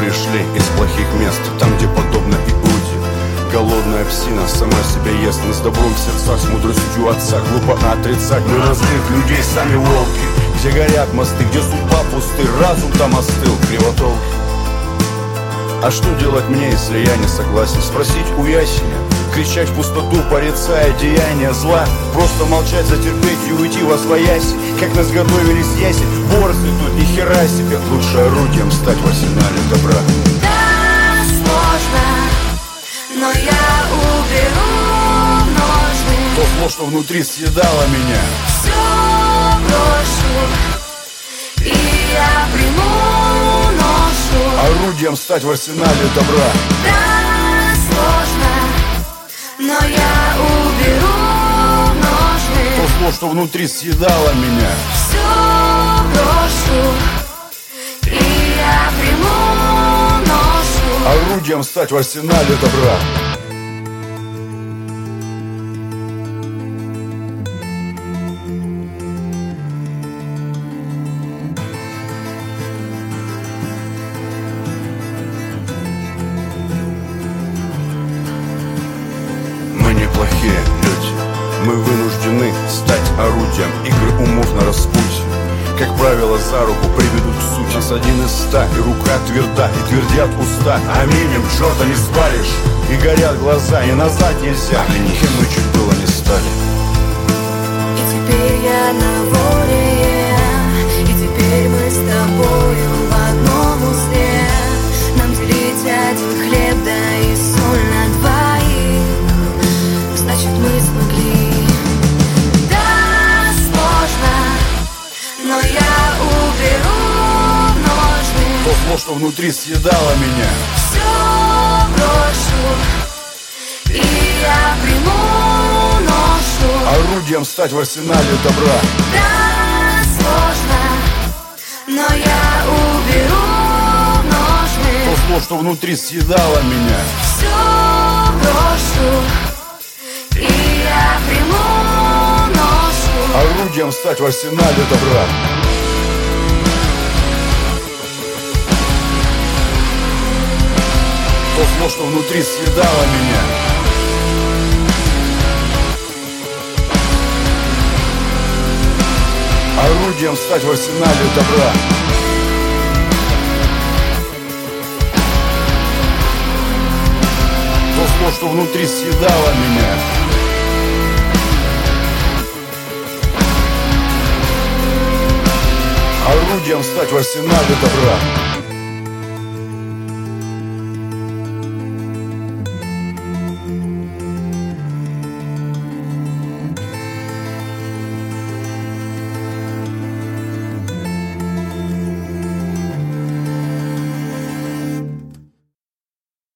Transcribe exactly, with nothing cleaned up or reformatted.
пришли из плохих мест, там, где подобно Иуде голодная псина сама себя ест. Мы с добром в сердцах, с мудростью отца глупо отрицать. Мы на злых людей сами волки, где горят мосты, где судьба пусты, разум там остыл, кривотолки. А что делать мне, если я не согласен? Спросить у ясеня, кричать в пустоту, порицая деяния зла, просто молчать, затерпеть и уйти восвоясь. Как нас готовились ясень, борзый тут ни хера себе. Лучше орудием стать в арсенале добра. Да, сложно, но я уберу ножны. То зло, что внутри съедало меня, Все брошу, и я приму ношу. орудием стать в арсенале добра. Да, сложно, но я уберу ножны. То зло, что внутри съедало меня, Все брошу, и я приму ношу. орудием стать в арсенале добра. Мы неплохие люди, мы вынуждены стать орудием игры умов на распутье. Как правило, за руку приведут к сути. Нас один из ста, и рука тверда, и твердят уста. Аминем черта не спалишь, и горят глаза, и назад нельзя. Кем мы чуть было не стали. И теперь я на воле, и теперь мы с тобою в одном узле. Нам делить один хлеб, да и соль на двоих. Значит, мы смогли. Да, сложно, но я уберу ножны. То зло, что внутри съедало меня, Все брошу, и я приму ношу. орудием стать в арсенале добра. Да, сложно, но я уберу ножны. То зло, что внутри съедало меня, Все брошу, и я приму ношу. орудием стать в арсенале добра. То зло, что внутри съедало меня, орудием стать в арсенале добра. То зло, что внутри съедало меня, орудием стать в арсенале добра.